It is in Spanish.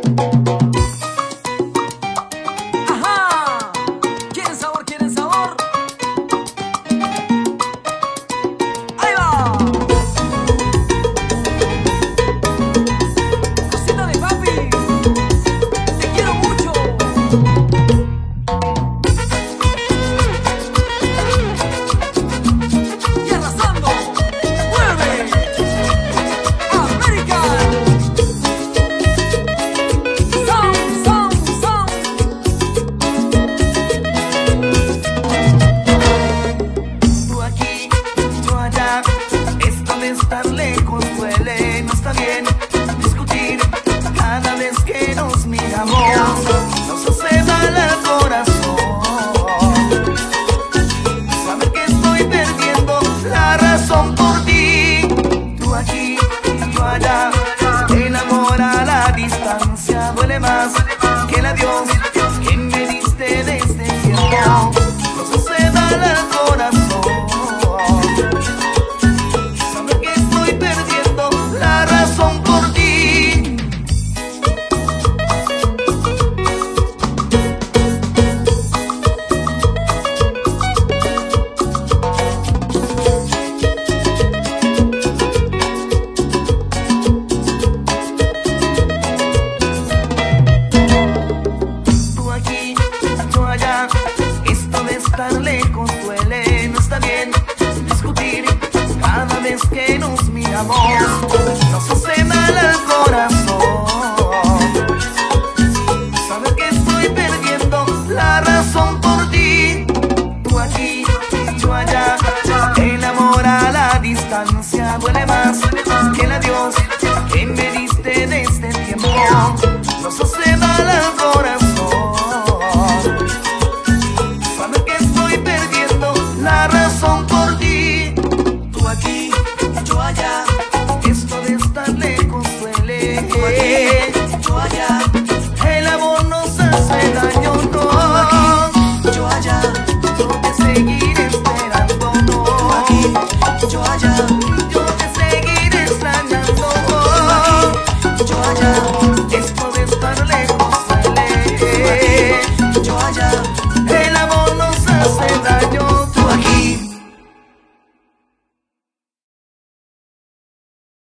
Ajá, ¿quieren sabor? ¿Quieren sabor? Ahí va. Cosita de papi, te quiero mucho. Y arrasando, mueve América. Tú aquí, yo allá, esto de estar lejos duele, no está bien discutir cada vez que nos miramos, nos hace mal al corazón. Saber que estoy perdiendo la razón por ti. Tú aquí, yo allá, el amor a la distancia duele más que el adiós que me diste desde tiempo. Nos hace mal al corazón. Saber que estoy perdiendo la razón por ti. Tú aquí, yo allá, esto de estar lejos duele, no está bien discutir cada vez que nos miramos, nos hace mal al corazón. Saber que estoy perdiendo la razón por ti. Tú aquí, yo allá, el amor a la distancia duele más que el adiós que me diste desde tiempo. Nos hace mal al corazón. Saber que estoy perdiendo la razón por ti. Tú aquí, yo allá, esto de estar lejos duele. Tú aquí, yo allá, el amor nos hace daño, no. Yo allá, yo te seguí.